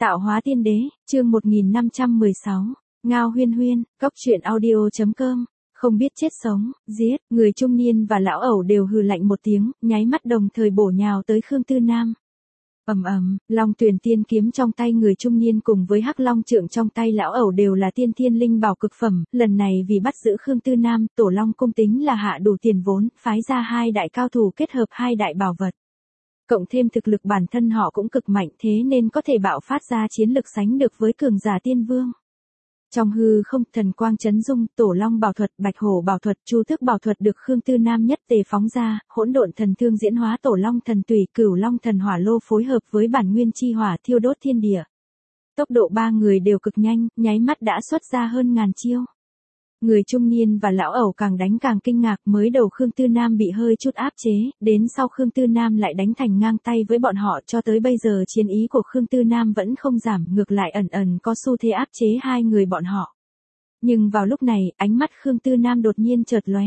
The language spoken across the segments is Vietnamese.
Tạo hóa tiên đế, chương 1516, Ngao Huyên Huyên, Cốc truyện audio.com, không biết chết sống, giết, người trung niên và lão ẩu đều hừ lạnh một tiếng, nháy mắt đồng thời bổ nhào tới Khương Tư Nam. Ầm ầm, Long Tuyển tiên kiếm trong tay người trung niên cùng với Hắc Long trượng trong tay lão ẩu đều là tiên thiên linh bảo cực phẩm, lần này vì bắt giữ Khương Tư Nam, Tổ Long cung tính là hạ đủ tiền vốn, phái ra hai đại cao thủ kết hợp hai đại bảo vật. Cộng thêm thực lực bản thân họ cũng cực mạnh thế nên có thể bạo phát ra chiến lực sánh được với cường giả tiên vương. Trong hư không, thần quang chấn dung, Tổ Long bảo thuật, Bạch Hổ bảo thuật, Chu Tước bảo thuật được Khương Tư Nam nhất tề phóng ra, hỗn độn thần thương diễn hóa Tổ Long thần tùy, Cửu Long thần hỏa lô phối hợp với bản nguyên chi hỏa thiêu đốt thiên địa. Tốc độ ba người đều cực nhanh, nháy mắt đã xuất ra hơn ngàn chiêu. Người trung niên và lão ẩu càng đánh càng kinh ngạc, mới đầu Khương Tư Nam bị hơi chút áp chế, đến sau Khương Tư Nam lại đánh thành ngang tay với bọn họ, cho tới bây giờ chiến ý của Khương Tư Nam vẫn không giảm, ngược lại ẩn ẩn có xu thế áp chế hai người bọn họ. Nhưng vào lúc này, ánh mắt Khương Tư Nam đột nhiên chợt lóe.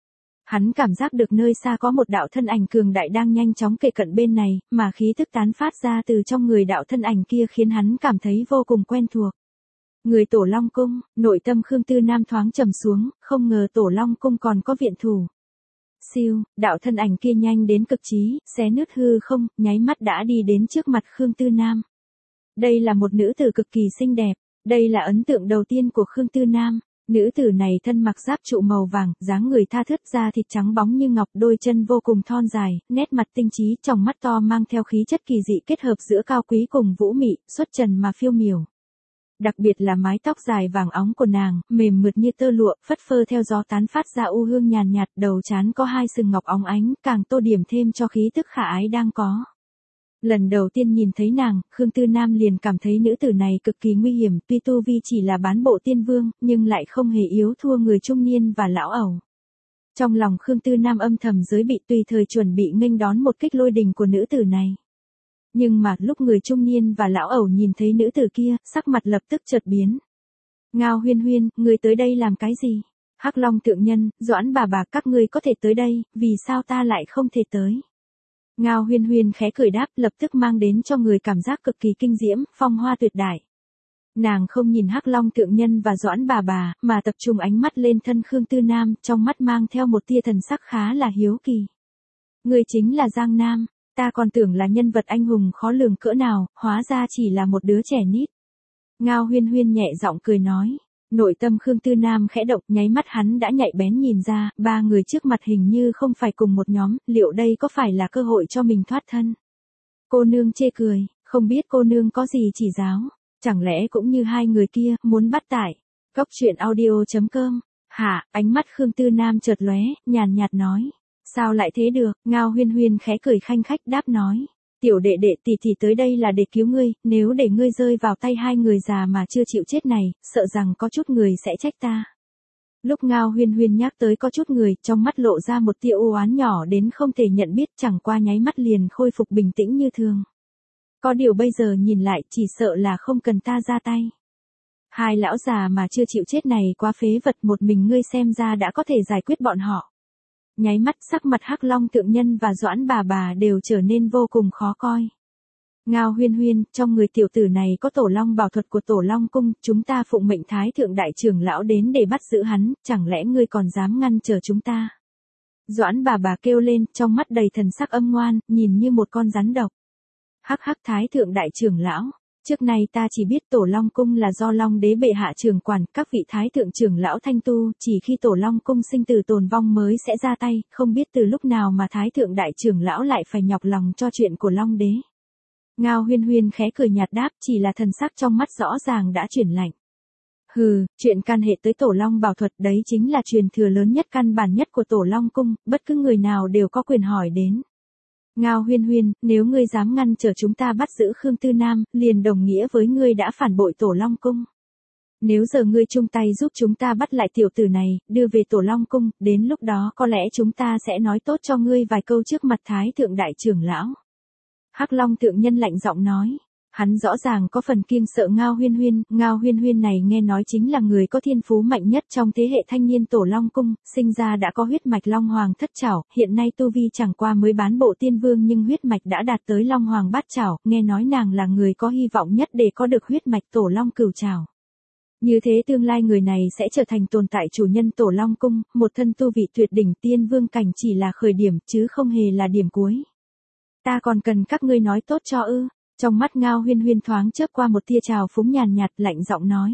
Hắn cảm giác được nơi xa có một đạo thân ảnh cường đại đang nhanh chóng kề cận bên này, mà khí tức tán phát ra từ trong người đạo thân ảnh kia khiến hắn cảm thấy vô cùng quen thuộc. Người Tổ Long cung, nội tâm Khương Tư Nam thoáng trầm xuống, không ngờ Tổ Long cung còn có viện thủ. Siêu, đạo thân ảnh kia nhanh đến cực trí, xé nứt hư không, nháy mắt đã đi đến trước mặt Khương Tư Nam. Đây là một nữ tử cực kỳ xinh đẹp, đây là ấn tượng đầu tiên của Khương Tư Nam. Nữ tử này thân mặc giáp trụ màu vàng, dáng người tha thướt, da thịt trắng bóng như ngọc, đôi chân vô cùng thon dài, nét mặt tinh trí, tròng mắt to mang theo khí chất kỳ dị kết hợp giữa cao quý cùng vũ mị, xuất trần mà phiêu miểu. Đặc biệt là mái tóc dài vàng óng của nàng, mềm mượt như tơ lụa, phất phơ theo gió tán phát ra u hương nhàn nhạt, đầu trán có hai sừng ngọc óng ánh, càng tô điểm thêm cho khí tức khả ái đang có. Lần đầu tiên nhìn thấy nàng, Khương Tư Nam liền cảm thấy nữ tử này cực kỳ nguy hiểm, tuy tu vi chỉ là bán bộ tiên vương, nhưng lại không hề yếu thua người trung niên và lão ẩu. Trong lòng Khương Tư Nam âm thầm giới bị, tùy thời chuẩn bị nghênh đón một kích lôi đình của nữ tử này. Nhưng mà, lúc người trung niên và lão ẩu nhìn thấy nữ tử kia, sắc mặt lập tức chợt biến. Ngao Huyên Huyên, ngươi tới đây làm cái gì? Hắc Long thượng nhân, Doãn bà các ngươi có thể tới đây, vì sao ta lại không thể tới? Ngao Huyên Huyên khẽ cười đáp, lập tức mang đến cho người cảm giác cực kỳ kinh diễm, phong hoa tuyệt đại. Nàng không nhìn Hắc Long thượng nhân và Doãn bà, mà tập trung ánh mắt lên thân Khương Tư Nam, trong mắt mang theo một tia thần sắc khá là hiếu kỳ. Ngươi chính là Giang Nam. Ta còn tưởng là nhân vật anh hùng khó lường cỡ nào, hóa ra chỉ là một đứa trẻ nít. Ngao Huyên Huyên nhẹ giọng cười nói. Nội tâm Khương Tư Nam khẽ động, nháy mắt hắn đã nhạy bén nhìn ra, ba người trước mặt hình như không phải cùng một nhóm, liệu đây có phải là cơ hội cho mình thoát thân? Cô nương chê cười, không biết cô nương có gì chỉ giáo, chẳng lẽ cũng như hai người kia, muốn bắt tại. Cốc truyện audio.com, hả, ánh mắt Khương Tư Nam chợt lóe, nhàn nhạt nói. Sao lại thế được? Ngao Huyên Huyên khẽ cười khanh khách đáp nói. Tiểu đệ đệ tỷ tới đây là để cứu ngươi, nếu để ngươi rơi vào tay hai người già mà chưa chịu chết này, sợ rằng có chút người sẽ trách ta. Lúc Ngao Huyên Huyên nhắc tới có chút người, trong mắt lộ ra một tia u oán nhỏ đến không thể nhận biết, chẳng qua nháy mắt liền khôi phục bình tĩnh như thường. Có điều bây giờ nhìn lại, chỉ sợ là không cần ta ra tay. Hai lão già mà chưa chịu chết này quá phế vật, một mình ngươi xem ra đã có thể giải quyết bọn họ. Nháy mắt sắc mặt Hắc Long thượng nhân và Doãn bà đều trở nên vô cùng khó coi. Ngao Huyên Huyên, trong người tiểu tử này có Tổ Long bảo thuật của Tổ Long cung, chúng ta phụng mệnh Thái thượng đại trưởng lão đến để bắt giữ hắn, chẳng lẽ ngươi còn dám ngăn trở chúng ta? Doãn bà kêu lên, trong mắt đầy thần sắc âm ngoan, nhìn như một con rắn độc. Hắc Thái thượng đại trưởng lão. Trước nay ta chỉ biết Tổ Long cung là do Long đế bệ hạ trưởng quản, các vị thái thượng trưởng lão thanh tu, chỉ khi Tổ Long cung sinh tử tồn vong mới sẽ ra tay, không biết từ lúc nào mà thái thượng đại trưởng lão lại phải nhọc lòng cho chuyện của Long đế. Ngao Huyên Huyên khẽ cười nhạt đáp, chỉ là thần sắc trong mắt rõ ràng đã chuyển lạnh. Hừ, chuyện can hệ tới Tổ Long bảo thuật đấy chính là truyền thừa lớn nhất căn bản nhất của Tổ Long cung, bất cứ người nào đều có quyền hỏi đến. Ngao Huyên Huyên, nếu ngươi dám ngăn trở chúng ta bắt giữ Khương Tư Nam, liền đồng nghĩa với ngươi đã phản bội Tổ Long cung. Nếu giờ ngươi chung tay giúp chúng ta bắt lại tiểu tử này, đưa về Tổ Long cung, đến lúc đó có lẽ chúng ta sẽ nói tốt cho ngươi vài câu trước mặt Thái thượng đại trưởng lão. Hắc Long thượng nhân lạnh giọng nói. Hắn rõ ràng có phần kiêng sợ Ngao Huyên Huyên này nghe nói chính là người có thiên phú mạnh nhất trong thế hệ thanh niên Tổ Long Cung, sinh ra đã có huyết mạch Long Hoàng thất trảo, hiện nay tu vi chẳng qua mới bán bộ tiên vương nhưng huyết mạch đã đạt tới Long Hoàng bát trảo, nghe nói nàng là người có hy vọng nhất để có được huyết mạch Tổ Long cửu trảo. Như thế tương lai người này sẽ trở thành tồn tại chủ nhân Tổ Long Cung, một thân tu vị tuyệt đỉnh tiên vương cảnh chỉ là khởi điểm chứ không hề là điểm cuối. Ta còn cần các ngươi nói tốt cho ư? Trong mắt Ngao Huyên Huyên thoáng chớp qua một tia trào phúng nhàn nhạt lạnh giọng nói.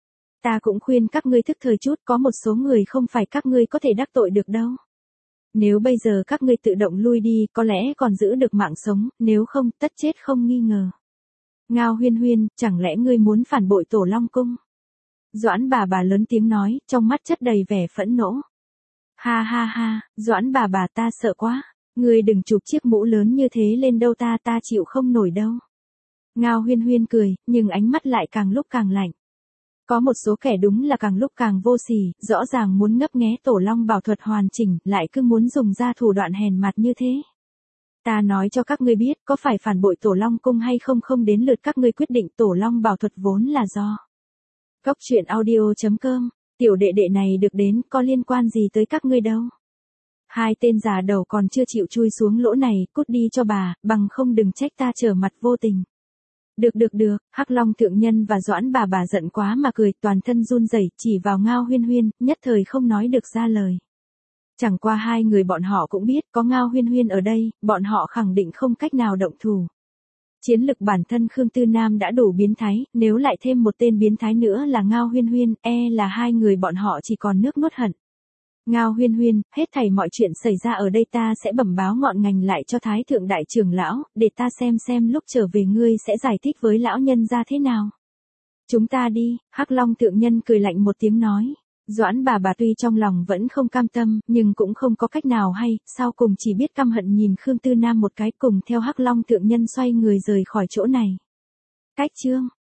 Ta cũng khuyên các ngươi thức thời chút, có một số người không phải các ngươi có thể đắc tội được đâu. Nếu bây giờ các ngươi tự động lui đi, có lẽ còn giữ được mạng sống, nếu không, tất chết không nghi ngờ. Ngao Huyên Huyên, chẳng lẽ ngươi muốn phản bội Tổ Long Cung? Doãn bà lớn tiếng nói, trong mắt chất đầy vẻ phẫn nộ. Ha ha ha, Doãn bà ta sợ quá, ngươi đừng chụp chiếc mũ lớn như thế lên đâu, ta chịu không nổi đâu. Ngao Huyên Huyên cười, nhưng ánh mắt lại càng lúc càng lạnh. Có một số kẻ đúng là càng lúc càng vô sỉ, rõ ràng muốn ngấp nghé Tổ Long bảo thuật hoàn chỉnh, lại cứ muốn dùng ra thủ đoạn hèn mặt như thế. Ta nói cho các ngươi biết, có phải phản bội Tổ Long Cung hay không không đến lượt các ngươi quyết định, Tổ Long bảo thuật vốn là do Cốc truyện audio.com, tiểu đệ đệ này được đến, có liên quan gì tới các ngươi đâu. Hai tên già đầu còn chưa chịu chui xuống lỗ này, cút đi cho bà, bằng không đừng trách ta trở mặt vô tình. Được, Hắc Long thượng nhân và Doãn bà giận quá mà cười, toàn thân run rẩy, chỉ vào Ngao Huyên Huyên, nhất thời không nói được ra lời. Chẳng qua hai người bọn họ cũng biết, có Ngao Huyên Huyên ở đây, bọn họ khẳng định không cách nào động thủ. Chiến lực bản thân Khương Tư Nam đã đủ biến thái, nếu lại thêm một tên biến thái nữa là Ngao Huyên Huyên, là hai người bọn họ chỉ còn nước nuốt hận. Ngao Huyên Huyên, hết thảy mọi chuyện xảy ra ở đây ta sẽ bẩm báo ngọn ngành lại cho Thái Thượng Đại Trưởng Lão, để ta xem lúc trở về ngươi sẽ giải thích với lão nhân ra thế nào. Chúng ta đi, Hắc Long thượng nhân cười lạnh một tiếng nói. Doãn bà tuy trong lòng vẫn không cam tâm, nhưng cũng không có cách nào hay, sau cùng chỉ biết căm hận nhìn Khương Tư Nam một cái, cùng theo Hắc Long thượng nhân xoay người rời khỏi chỗ này. Cách chương